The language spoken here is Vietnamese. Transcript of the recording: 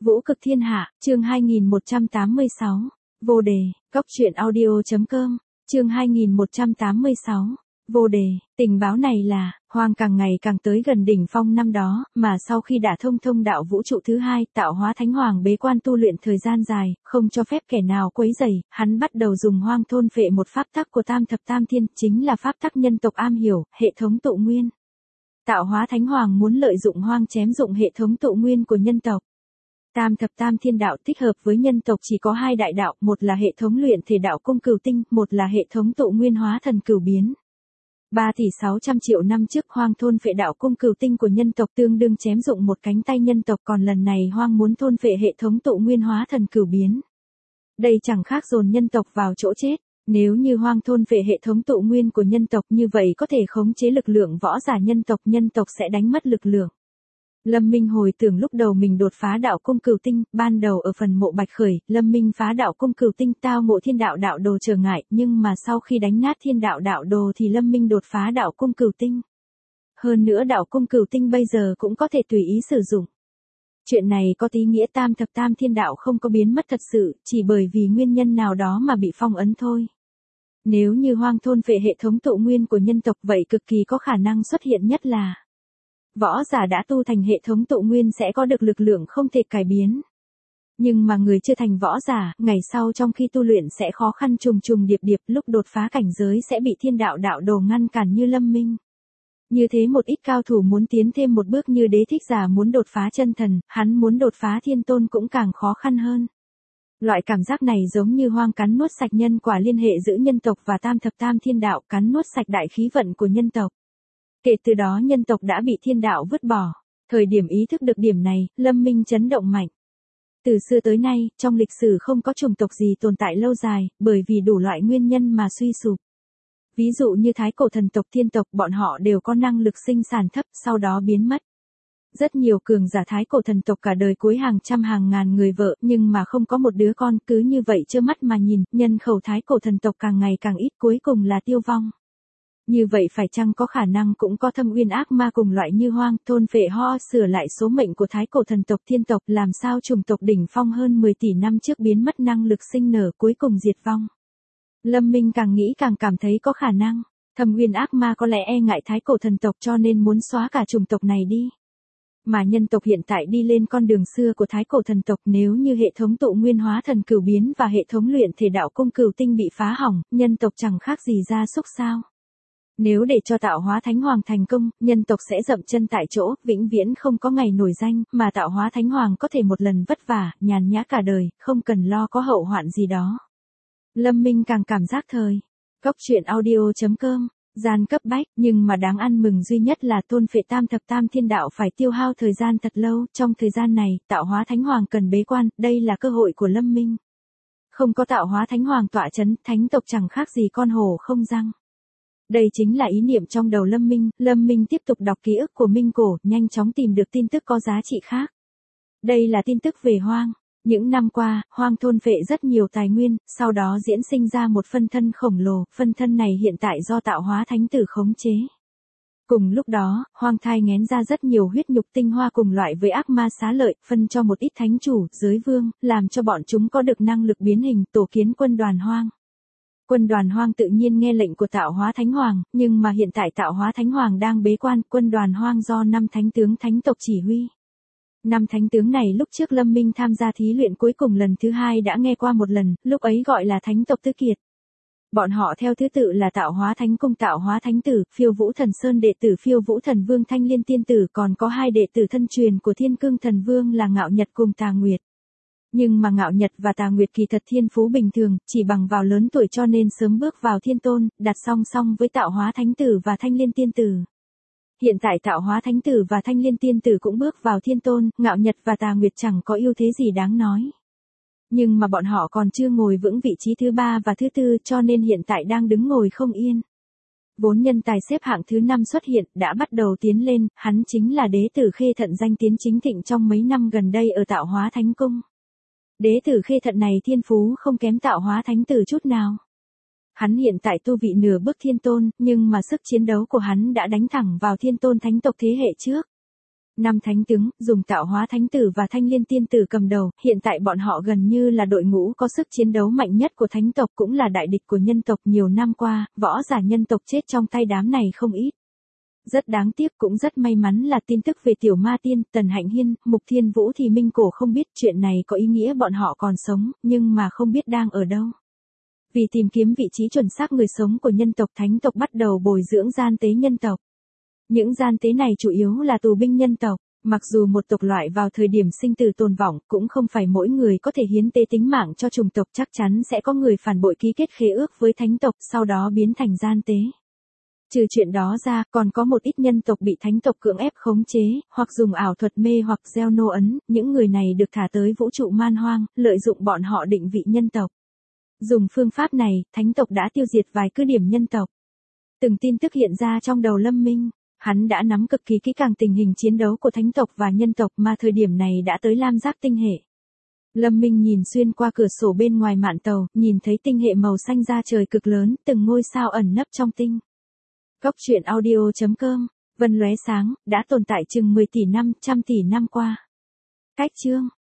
Vũ cực thiên hạ, chương 2186. Vô đề, góc truyện audio.com, chương 2186. Vô đề, tình báo này là, Hoang càng ngày càng tới gần đỉnh phong năm đó, mà sau khi đả thông thông đạo vũ trụ thứ hai, tạo hóa thánh hoàng bế quan tu luyện thời gian dài, không cho phép kẻ nào quấy rầy, hắn bắt đầu dùng Hoang thôn phệ một pháp tắc của tam thập tam thiên, chính là pháp tắc nhân tộc am hiểu, hệ thống tụ nguyên. Tạo hóa thánh hoàng muốn lợi dụng Hoang chém dụng hệ thống tụ nguyên của nhân tộc. Tam thập tam thiên đạo thích hợp với nhân tộc chỉ có hai đại đạo, một là hệ thống luyện thể đạo cung cửu tinh, một là hệ thống tụ nguyên hóa thần cửu biến. 3 tỷ 600 triệu năm trước Hoang thôn phệ đạo cung cửu tinh của nhân tộc tương đương chém dụng một cánh tay nhân tộc, còn lần này Hoang muốn thôn phệ hệ thống tụ nguyên hóa thần cửu biến. Đây chẳng khác dồn nhân tộc vào chỗ chết. Nếu như Hoang thôn phệ hệ thống tụ nguyên của nhân tộc như vậy có thể khống chế lực lượng võ giả nhân tộc sẽ đánh mất lực lượng. Lâm Minh hồi tưởng lúc đầu mình đột phá đạo cung cửu tinh, ban đầu ở phần mộ Bạch Khởi, Lâm Minh phá đạo cung cửu tinh tao ngộ thiên đạo đạo đồ trở ngại, nhưng mà sau khi đánh nát thiên đạo đạo đồ thì Lâm Minh đột phá đạo cung cửu tinh. Hơn nữa đạo cung cửu tinh bây giờ cũng có thể tùy ý sử dụng. Chuyện này có ý nghĩa tam thập tam thiên đạo không có biến mất thật sự, chỉ bởi vì nguyên nhân nào đó mà bị phong ấn thôi. Nếu như Hoang thôn phệ hệ thống tụ nguyên của nhân tộc vậy cực kỳ có khả năng xuất hiện nhất là võ giả đã tu thành hệ thống tụ nguyên sẽ có được lực lượng không thể cải biến. Nhưng mà người chưa thành võ giả, ngày sau trong khi tu luyện sẽ khó khăn trùng trùng điệp điệp, lúc đột phá cảnh giới sẽ bị thiên đạo đạo đồ ngăn cản như Lâm Minh. Như thế một ít cao thủ muốn tiến thêm một bước như Đế Thích Giả muốn đột phá chân thần, hắn muốn đột phá thiên tôn cũng càng khó khăn hơn. Loại cảm giác này giống như Hoang cắn nuốt sạch nhân quả liên hệ giữa nhân tộc và tam thập tam thiên đạo, cắn nuốt sạch đại khí vận của nhân tộc. Kể từ đó nhân tộc đã bị thiên đạo vứt bỏ. Thời điểm ý thức được điểm này, Lâm Minh chấn động mạnh. Từ xưa tới nay, trong lịch sử không có chủng tộc gì tồn tại lâu dài, bởi vì đủ loại nguyên nhân mà suy sụp. Ví dụ như thái cổ thần tộc thiên tộc, bọn họ đều có năng lực sinh sản thấp, sau đó biến mất. Rất nhiều cường giả thái cổ thần tộc cả đời cuối hàng trăm hàng ngàn người vợ, nhưng mà không có một đứa con, cứ như vậy trơ mắt mà nhìn, nhân khẩu thái cổ thần tộc càng ngày càng ít, cuối cùng là tiêu vong. Như vậy phải chăng có khả năng cũng có thâm uyên ác ma cùng loại như Hoang, thôn phệ sửa lại số mệnh của thái cổ thần tộc thiên tộc, làm sao chủng tộc đỉnh phong hơn 10 tỷ năm trước biến mất năng lực sinh nở cuối cùng diệt vong. Lâm Minh càng nghĩ càng cảm thấy có khả năng, thâm uyên ác ma có lẽ e ngại thái cổ thần tộc cho nên muốn xóa cả chủng tộc này đi. Mà nhân tộc hiện tại đi lên con đường xưa của thái cổ thần tộc, nếu như hệ thống tụ nguyên hóa thần cửu biến và hệ thống luyện thể đạo cung cửu tinh bị phá hỏng, nhân tộc chẳng khác gì gia súc sao. Nếu để cho tạo hóa thánh hoàng thành công, nhân tộc sẽ dậm chân tại chỗ, vĩnh viễn không có ngày nổi danh, mà tạo hóa thánh hoàng có thể một lần vất vả, nhàn nhã cả đời, không cần lo có hậu hoạn gì đó. Lâm Minh càng cảm giác thời. Góc truyện audio.com, gian cấp bách, nhưng mà đáng ăn mừng duy nhất là thôn phệ tam thập tam thiên đạo phải tiêu hao thời gian thật lâu, trong thời gian này, tạo hóa thánh hoàng cần bế quan, đây là cơ hội của Lâm Minh. Không có tạo hóa thánh hoàng tọa chấn, thánh tộc chẳng khác gì con hổ không răng. Đây chính là ý niệm trong đầu Lâm Minh tiếp tục đọc ký ức của Minh Cổ, nhanh chóng tìm được tin tức có giá trị khác. Đây là tin tức về Hoang. Những năm qua, Hoang thôn phệ rất nhiều tài nguyên, sau đó diễn sinh ra một phân thân khổng lồ, phân thân này hiện tại do tạo hóa thánh tử khống chế. Cùng lúc đó, Hoang thai nghén ra rất nhiều huyết nhục tinh hoa cùng loại với ác ma xá lợi, phân cho một ít thánh chủ, giới vương, làm cho bọn chúng có được năng lực biến hình, tổ kiến quân đoàn Hoang. Quân đoàn Hoang tự nhiên nghe lệnh của tạo hóa thánh hoàng, nhưng mà hiện tại tạo hóa thánh hoàng đang bế quan, quân đoàn Hoang do 5 thánh tướng thánh tộc chỉ huy. 5 thánh tướng này lúc trước Lâm Minh tham gia thí luyện cuối cùng lần thứ 2 đã nghe qua một lần, lúc ấy gọi là thánh tộc tứ kiệt. Bọn họ theo thứ tự là tạo hóa thánh cung tạo hóa thánh tử, phiêu vũ thần sơn đệ tử phiêu vũ thần vương thanh liên tiên tử, còn có 2 đệ tử thân truyền của thiên cương thần vương là Ngạo Nhật cùng Tà Nguyệt. Nhưng mà Ngạo Nhật và Tà Nguyệt kỳ thật thiên phú bình thường, chỉ bằng vào lớn tuổi cho nên sớm bước vào thiên tôn, đặt song song với tạo hóa thánh tử và thanh liên tiên tử. Hiện tại tạo hóa thánh tử và thanh liên tiên tử cũng bước vào thiên tôn, Ngạo Nhật và Tà Nguyệt chẳng có ưu thế gì đáng nói. Nhưng mà bọn họ còn chưa ngồi vững vị trí thứ 3 và thứ 4 cho nên hiện tại đang đứng ngồi không yên. Vốn nhân tài xếp hạng thứ 5 xuất hiện, đã bắt đầu tiến lên, hắn chính là đế tử Khê Thận danh tiến chính thịnh trong mấy năm gần đây ở tạo hóa thánh cung. Đế tử Khê Thận này thiên phú không kém tạo hóa thánh tử chút nào. Hắn hiện tại tu vị nửa bước thiên tôn, nhưng mà sức chiến đấu của hắn đã đánh thẳng vào thiên tôn thánh tộc thế hệ trước. Năm thánh tướng, dùng tạo hóa thánh tử và thanh liên tiên tử cầm đầu, hiện tại bọn họ gần như là đội ngũ có sức chiến đấu mạnh nhất của thánh tộc, cũng là đại địch của nhân tộc. Nhiều năm qua, võ giả nhân tộc chết trong tay đám này không ít. Rất đáng tiếc, cũng rất may mắn là tin tức về tiểu ma tiên, Tần Hạnh Hiên, Mục Thiên Vũ thì Minh Cổ không biết. Chuyện này có ý nghĩa bọn họ còn sống, nhưng mà không biết đang ở đâu. Vì tìm kiếm vị trí chuẩn xác người sống của nhân tộc, thánh tộc bắt đầu bồi dưỡng gian tế nhân tộc. Những gian tế này chủ yếu là tù binh nhân tộc. Mặc dù một tộc loại vào thời điểm sinh tử tồn vong, cũng không phải mỗi người có thể hiến tế tính mạng cho chủng tộc, chắc chắn sẽ có người phản bội ký kết khế ước với thánh tộc, sau đó biến thành gian tế. Trừ chuyện đó ra, còn có một ít nhân tộc bị thánh tộc cưỡng ép khống chế, hoặc dùng ảo thuật mê hoặc gieo nô ấn, những người này được thả tới vũ trụ man hoang, lợi dụng bọn họ định vị nhân tộc. Dùng phương pháp này, thánh tộc đã tiêu diệt vài cứ điểm nhân tộc. Từng tin tức hiện ra trong đầu Lâm Minh. Hắn đã nắm cực kỳ kỹ càng tình hình chiến đấu của thánh tộc và nhân tộc, mà thời điểm này đã tới Lam Giác tinh hệ. Lâm Minh nhìn xuyên qua cửa sổ bên ngoài mạn tàu, nhìn thấy tinh hệ màu xanh da trời cực lớn, từng ngôi sao ẩn nấp trong tinh. Góc truyện audio.com, vân lóe sáng, đã tồn tại chừng 10 tỷ năm, trăm tỷ năm qua. Cách chương